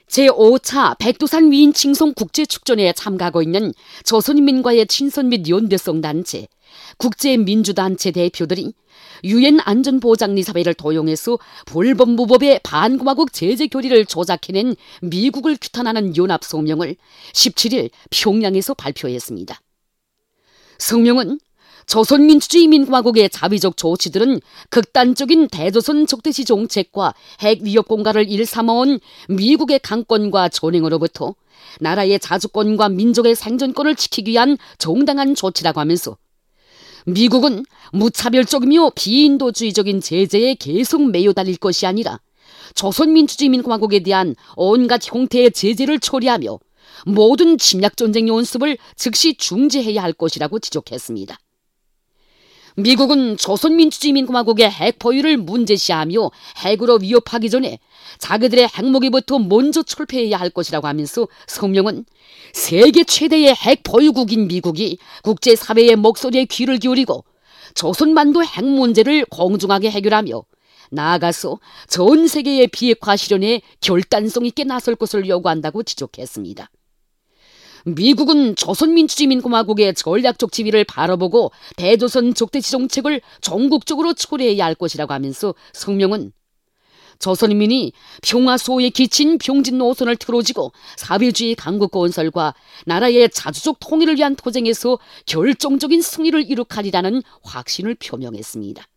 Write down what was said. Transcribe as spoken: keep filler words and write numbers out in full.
제오 차 백두산 위인 칭송 국제축전에 참가하고 있는 조선인민과의 친선 및 연대성 단체, 국제민주단체 대표들이 유엔 안전보장리사회를 도용해서 불법무법의 반공화국 제재 결의를 조작해낸 미국을 규탄하는 연합성명을 십칠 일 평양에서 발표했습니다. 성명은 조선민주주의민공화국의 자위적 조치들은 극단적인 대조선 적대시 정책과 핵 위협 공갈을 일삼아온 미국의 강권과 전횡으로부터 나라의 자주권과 민족의 생존권을 지키기 위한 정당한 조치라고 하면서 미국은 무차별적이며 비인도주의적인 제재에 계속 매여달릴 것이 아니라 조선민주주의민공화국에 대한 온갖 형태의 제재를 처리하며 모든 침략전쟁 연습을 즉시 중지해야 할 것이라고 지적했습니다. 미국은 조선민주주의민공화국의 핵 보유를 문제시하며 핵으로 위협하기 전에 자기들의 핵무기부터 먼저 철폐해야 할 것이라고 하면서 성명은 세계 최대의 핵 보유국인 미국이 국제사회의 목소리에 귀를 기울이고 조선반도 핵 문제를 공정하게 해결하며 나아가서 전 세계의 비핵화 실현에 결단성 있게 나설 것을 요구한다고 지적했습니다. 미국은 조선민주주의민공화국의 전략적 지위를 바라보고 대조선 적대시 정책을 전국적으로 초래해야 할 것이라고 하면서 성명은 조선인민이 평화수호에 기친 병진 노선을 틀어지고 사회주의 강국 건설과 나라의 자주적 통일을 위한 투쟁에서 결정적인 승리를 이룩하리라는 확신을 표명했습니다.